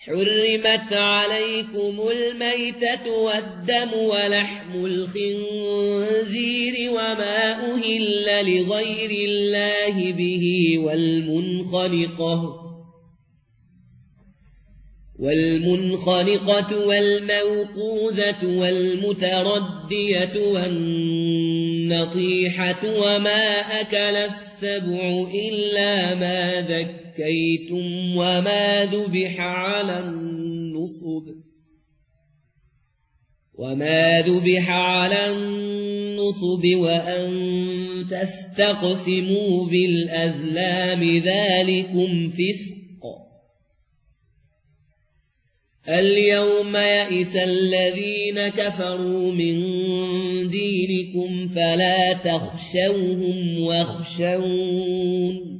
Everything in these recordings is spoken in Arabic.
حرمت عليكم الميتة والدم ولحم الخنزير وما أهل لغير الله به والمنخنقة والموقوذة والمتردية والنطيحة وما أكل السبع إلا ما ذكيتم وما ذبح على النصب وأن تستقسموا بالأزلام ذلكم فسق. اليوم يئس الذين كفروا من دينكم فلا تخشوهم واخشون.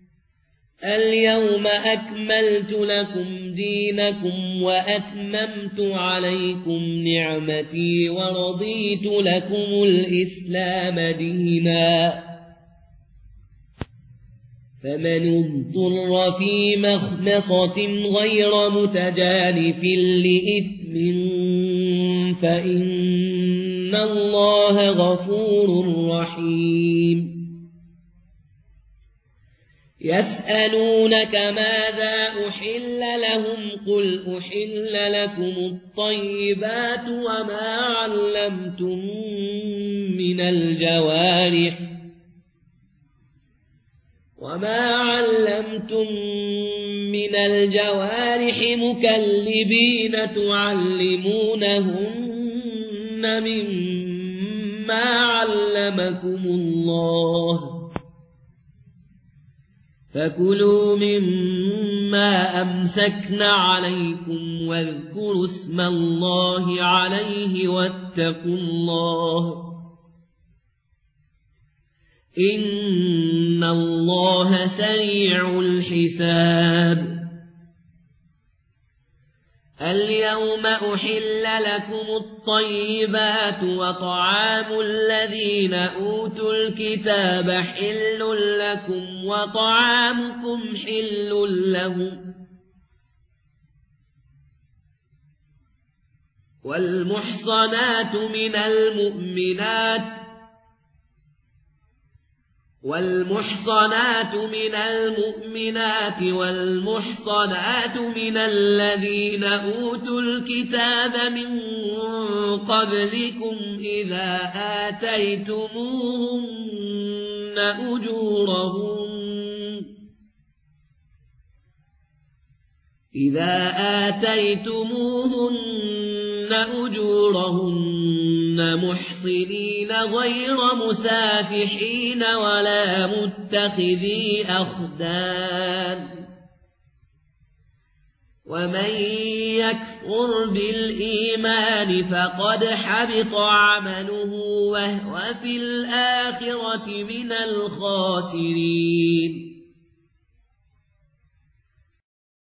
اليوم أكملت لكم دينكم وأتممت عليكم نعمتي ورضيت لكم الإسلام دينا. فمن اضطر في مخمصة غير متجانف لإثم فإن الله غفور رحيم. يسألونك ماذا أحل لهم قل أحل لكم الطيبات وما علمتم من الجوارح مكلبين تعلمونهن مما علمكم الله فكلوا مما أمسكن عليكم واذكروا اسم الله عليه واتقوا الله إن الله سريع الحساب. اليوم أحل لكم الطيبات وطعام الذين أوتوا الكتاب حل لكم وطعامكم حل لهم. والمحصنات من المؤمنات والمحصنات من الذين أوتوا الكتاب من قبلكم إذا آتيتموهن أجورهن محصنين غير مسافحين ولا متخذي أخدان. ومن يكفر بالإيمان فقد حبط عمله وهو في الآخرة من الخاسرين.